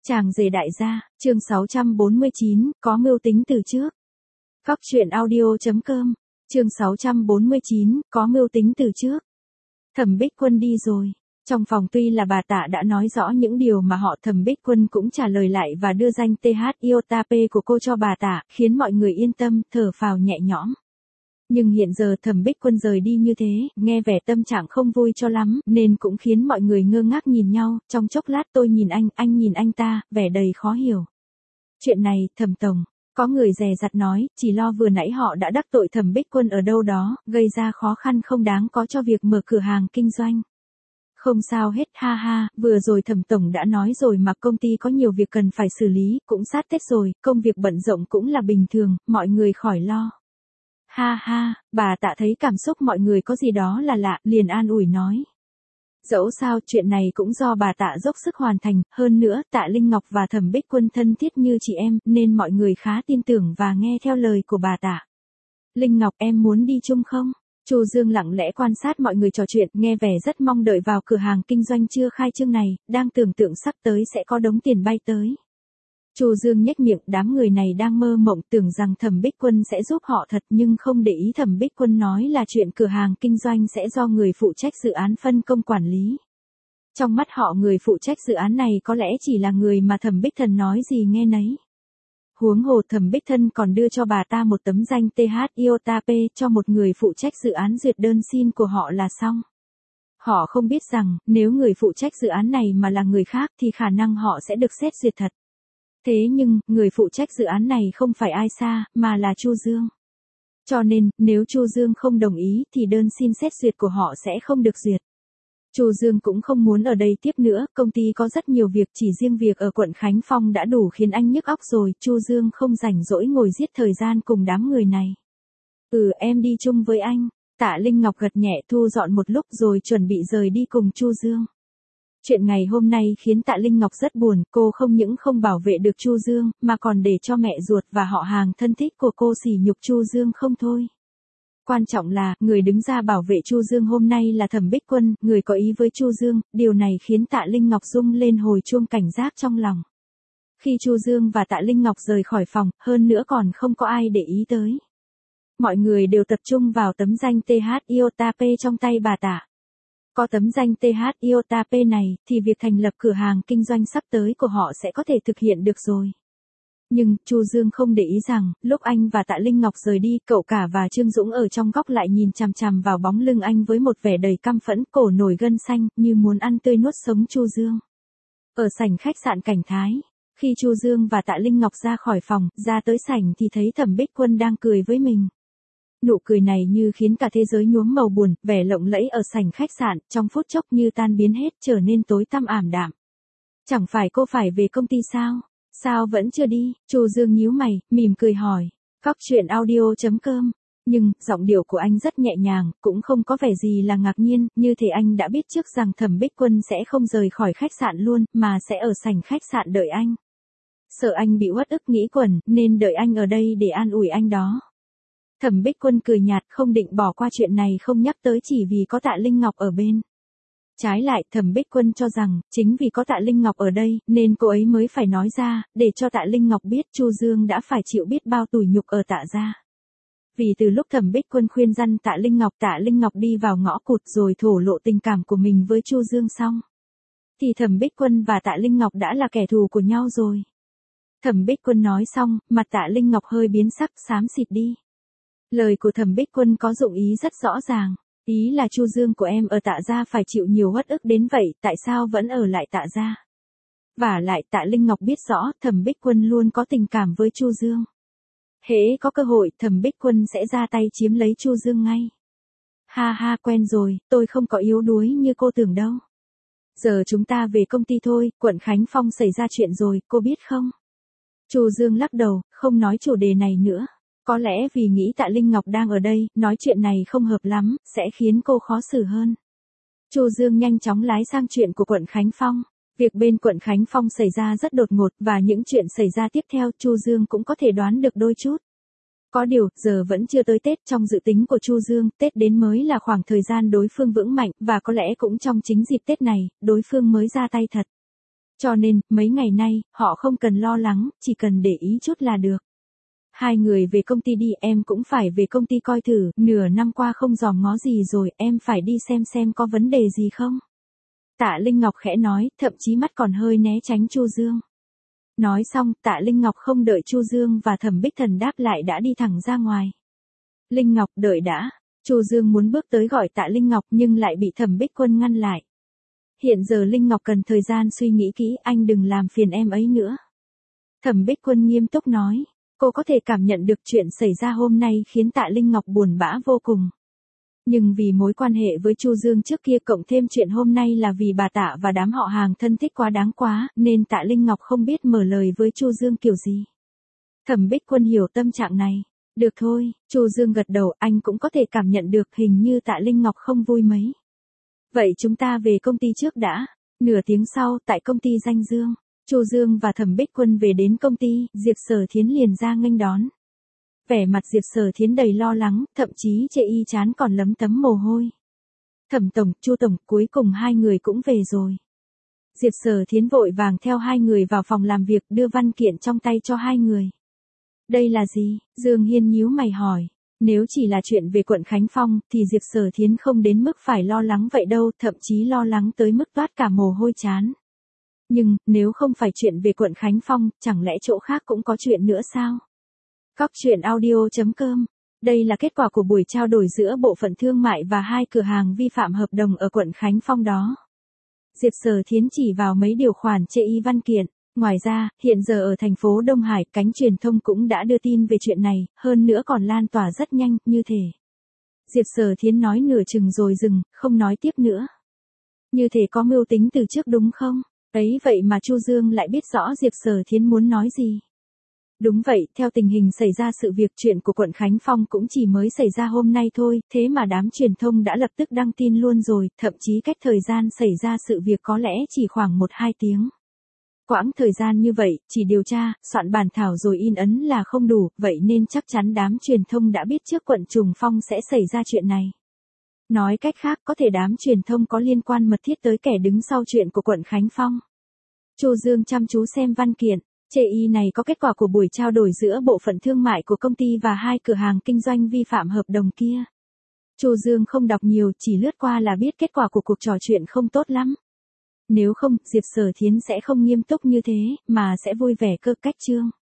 Chàng rể đại gia, chương 649, có mưu tính từ trước. Góc truyện audio.com, chương 649, có mưu tính từ trước. Thẩm Bích Quân đi rồi. Trong phòng tuy là bà Tạ đã nói rõ những điều mà họ Thẩm Bích Quân cũng trả lời lại và đưa danh TH IOTAP của cô cho bà Tạ, khiến mọi người yên tâm, thở phào nhẹ nhõm. Nhưng hiện giờ Thẩm Bích Quân rời đi như thế, nghe vẻ tâm trạng không vui cho lắm, nên cũng khiến mọi người ngơ ngác nhìn nhau, trong chốc lát tôi nhìn anh nhìn anh ta, vẻ đầy khó hiểu. Chuyện này, Thẩm Tổng, có người dè dặt nói, chỉ lo vừa nãy họ đã đắc tội Thẩm Bích Quân ở đâu đó, gây ra khó khăn không đáng có cho việc mở cửa hàng kinh doanh. Không sao hết, ha ha, vừa rồi Thẩm Tổng đã nói rồi mà, công ty có nhiều việc cần phải xử lý, cũng sát Tết rồi, công việc bận rộn cũng là bình thường, mọi người khỏi lo. Ha ha, bà Tạ thấy cảm xúc mọi người có gì đó là lạ, liền an ủi nói. Dẫu sao chuyện này cũng do bà Tạ dốc sức hoàn thành, hơn nữa Tạ Linh Ngọc và Thẩm Bích Quân thân thiết như chị em, nên mọi người khá tin tưởng và nghe theo lời của bà Tạ. Linh Ngọc, em muốn đi chung không? Chu Dương lặng lẽ quan sát mọi người trò chuyện, nghe vẻ rất mong đợi vào cửa hàng kinh doanh chưa khai trương này, đang tưởng tượng sắp tới sẽ có đống tiền bay tới. Chu Dương nhếch miệng, đám người này đang mơ mộng tưởng rằng Thẩm Bích Quân sẽ giúp họ thật, nhưng không để ý Thẩm Bích Quân nói là chuyện cửa hàng kinh doanh sẽ do người phụ trách dự án phân công quản lý. Trong mắt họ người phụ trách dự án này có lẽ chỉ là người mà Thẩm Bích Thần nói gì nghe nấy. Huống hồ Thẩm Bích Thân còn đưa cho bà ta một tấm danh TH IOTAP cho một người phụ trách dự án duyệt đơn xin của họ là xong. Họ không biết rằng, nếu người phụ trách dự án này mà là người khác thì khả năng họ sẽ được xét duyệt thật. Thế nhưng, người phụ trách dự án này không phải ai xa, mà là Chu Dương. Cho nên, nếu Chu Dương không đồng ý thì đơn xin xét duyệt của họ sẽ không được duyệt. Chu Dương cũng không muốn ở đây tiếp nữa, công ty có rất nhiều việc, chỉ riêng việc ở quận Khánh Phong đã đủ khiến anh nhức óc rồi, Chu Dương không rảnh rỗi ngồi giết thời gian cùng đám người này. Em đi chung với anh. Tạ Linh Ngọc gật nhẹ thu dọn một lúc rồi chuẩn bị rời đi cùng Chu Dương. Chuyện ngày hôm nay khiến Tạ Linh Ngọc rất buồn, cô không những không bảo vệ được Chu Dương, mà còn để cho mẹ ruột và họ hàng thân thích của cô sỉ nhục Chu Dương không thôi. Quan trọng là, người đứng ra bảo vệ Chu Dương hôm nay là Thẩm Bích Quân, người có ý với Chu Dương, điều này khiến Tạ Linh Ngọc rung lên hồi chuông cảnh giác trong lòng. Khi Chu Dương và Tạ Linh Ngọc rời khỏi phòng, hơn nữa còn không có ai để ý tới. Mọi người đều tập trung vào tấm danh TH IOTAP trong tay bà Tạ. Có tấm danh TH IOTAP này, thì việc thành lập cửa hàng kinh doanh sắp tới của họ sẽ có thể thực hiện được rồi. Nhưng, Chu Dương không để ý rằng, lúc anh và Tạ Linh Ngọc rời đi, cậu cả và Trương Dũng ở trong góc lại nhìn chằm chằm vào bóng lưng anh với một vẻ đầy căm phẫn, cổ nổi gân xanh, như muốn ăn tươi nuốt sống Chu Dương. Ở sảnh khách sạn Cảnh Thái, khi Chu Dương và Tạ Linh Ngọc ra khỏi phòng, ra tới sảnh thì thấy Thẩm Bích Quân đang cười với mình. Nụ cười này như khiến cả thế giới nhuốm màu buồn, vẻ lộng lẫy ở sảnh khách sạn, trong phút chốc như tan biến hết, trở nên tối tăm ảm đạm. Chẳng phải cô phải về công ty sao? Sao vẫn chưa đi? Chu Dương nhíu mày, mỉm cười hỏi. Góc truyện audio.com. Nhưng, giọng điệu của anh rất nhẹ nhàng, cũng không có vẻ gì là ngạc nhiên, như thể anh đã biết trước rằng Thẩm Bích Quân sẽ không rời khỏi khách sạn luôn, mà sẽ ở sảnh khách sạn đợi anh. Sợ anh bị uất ức nghĩ quẩn, nên đợi anh ở đây để an ủi anh đó. Thẩm Bích Quân cười nhạt, không định bỏ qua chuyện này, không nhắc tới chỉ vì có Tạ Linh Ngọc ở bên. Trái lại, Thẩm Bích Quân cho rằng, chính vì có Tạ Linh Ngọc ở đây, nên cô ấy mới phải nói ra, để cho Tạ Linh Ngọc biết Chu Dương đã phải chịu biết bao tủi nhục ở Tạ gia. Vì từ lúc Thẩm Bích Quân khuyên răn Tạ Linh Ngọc đi vào ngõ cụt rồi thổ lộ tình cảm của mình với Chu Dương xong, thì Thẩm Bích Quân và Tạ Linh Ngọc đã là kẻ thù của nhau rồi. Thẩm Bích Quân nói xong, mặt Tạ Linh Ngọc hơi biến sắc, xám xịt đi. Lời của Thẩm Bích Quân có dụng ý rất rõ ràng. Ý là Chu Dương của em ở Tạ gia phải chịu nhiều uất ức đến vậy, tại sao vẫn ở lại Tạ gia? Vả lại Tạ Linh Ngọc biết rõ, Thẩm Bích Quân luôn có tình cảm với Chu Dương. Hễ có cơ hội, Thẩm Bích Quân sẽ ra tay chiếm lấy Chu Dương ngay. Ha ha, quen rồi, tôi không có yếu đuối như cô tưởng đâu. Giờ chúng ta về công ty thôi, quận Khánh Phong xảy ra chuyện rồi, cô biết không? Chu Dương lắc đầu, không nói chủ đề này nữa. Có lẽ vì nghĩ Tạ Linh Ngọc đang ở đây, nói chuyện này không hợp lắm, sẽ khiến cô khó xử hơn. Chu Dương nhanh chóng lái sang chuyện của quận Khánh Phong. Việc bên quận Khánh Phong xảy ra rất đột ngột, và những chuyện xảy ra tiếp theo Chu Dương cũng có thể đoán được đôi chút. Có điều, giờ vẫn chưa tới Tết, trong dự tính của Chu Dương, Tết đến mới là khoảng thời gian đối phương vững mạnh, và có lẽ cũng trong chính dịp Tết này, đối phương mới ra tay thật. Cho nên, mấy ngày nay, họ không cần lo lắng, chỉ cần để ý chút là được. Hai người về công ty đi, em cũng phải về công ty coi thử, nửa năm qua không dòm ngó gì rồi, em phải đi xem có vấn đề gì không. Tạ Linh Ngọc khẽ nói, thậm chí mắt còn hơi né tránh Chu Dương. Nói xong, Tạ Linh Ngọc không đợi Chu Dương và Thẩm Bích Thần đáp lại đã đi thẳng ra ngoài. Linh Ngọc, đợi đã. Chu Dương muốn bước tới gọi Tạ Linh Ngọc nhưng lại bị Thẩm Bích Quân ngăn lại. Hiện giờ Linh Ngọc cần thời gian suy nghĩ kỹ, anh đừng làm phiền em ấy nữa. Thẩm Bích Quân nghiêm túc nói. Cô có thể cảm nhận được chuyện xảy ra hôm nay khiến Tạ Linh Ngọc buồn bã vô cùng. Nhưng vì mối quan hệ với Chu Dương trước kia cộng thêm chuyện hôm nay là vì bà Tạ và đám họ hàng thân thích quá đáng quá, nên Tạ Linh Ngọc không biết mở lời với Chu Dương kiểu gì. Thẩm Bích Quân hiểu tâm trạng này. Được thôi, Chu Dương gật đầu, anh cũng có thể cảm nhận được, hình như Tạ Linh Ngọc không vui mấy. Vậy chúng ta về công ty trước đã. Nửa tiếng sau, tại công ty Danh Dương, Chu Dương và Thẩm Bích Quân về đến công ty, Diệp Sở Thiến liền ra nghênh đón. Vẻ mặt Diệp Sở Thiến đầy lo lắng, thậm chí chệ y chán còn lấm tấm mồ hôi. Thẩm tổng, Chu tổng, cuối cùng hai người cũng về rồi. Diệp Sở Thiến vội vàng theo hai người vào phòng làm việc, đưa văn kiện trong tay cho hai người. Đây là gì? Dương Hiên nhíu mày hỏi. Nếu chỉ là chuyện về quận Khánh Phong, thì Diệp Sở Thiến không đến mức phải lo lắng vậy đâu, thậm chí lo lắng tới mức toát cả mồ hôi chán. Nhưng, nếu không phải chuyện về quận Khánh Phong, chẳng lẽ chỗ khác cũng có chuyện nữa sao? Cóc truyện audio.com. Đây là kết quả của buổi trao đổi giữa bộ phận thương mại và hai cửa hàng vi phạm hợp đồng ở quận Khánh Phong đó. Diệp Sở Thiến chỉ vào mấy điều khoản chê y văn kiện. Ngoài ra, hiện giờ ở thành phố Đông Hải, cánh truyền thông cũng đã đưa tin về chuyện này, hơn nữa còn lan tỏa rất nhanh, như thể. Diệp Sở Thiến nói nửa chừng rồi dừng, không nói tiếp nữa. Như thể có mưu tính từ trước đúng không? Ấy vậy mà Chu Dương lại biết rõ Diệp Sở Thiến muốn nói gì. Đúng vậy, theo tình hình xảy ra sự việc, chuyện của quận Khánh Phong cũng chỉ mới xảy ra hôm nay thôi, thế mà đám truyền thông đã lập tức đăng tin luôn rồi, thậm chí cách thời gian xảy ra sự việc có lẽ chỉ khoảng 1-2 tiếng. Quãng thời gian như vậy, chỉ điều tra, soạn bản thảo rồi in ấn là không đủ, vậy nên chắc chắn đám truyền thông đã biết trước quận Trùng Phong sẽ xảy ra chuyện này. Nói cách khác, có thể đám truyền thông có liên quan mật thiết tới kẻ đứng sau chuyện của quận Khánh Phong. Chu Dương chăm chú xem văn kiện. Chê y này có kết quả của buổi trao đổi giữa bộ phận thương mại của công ty và hai cửa hàng kinh doanh vi phạm hợp đồng kia. Chu Dương không đọc nhiều, chỉ lướt qua là biết kết quả của cuộc trò chuyện không tốt lắm. Nếu không, Diệp Sở Thiến sẽ không nghiêm túc như thế, mà sẽ vui vẻ cơ cách trương.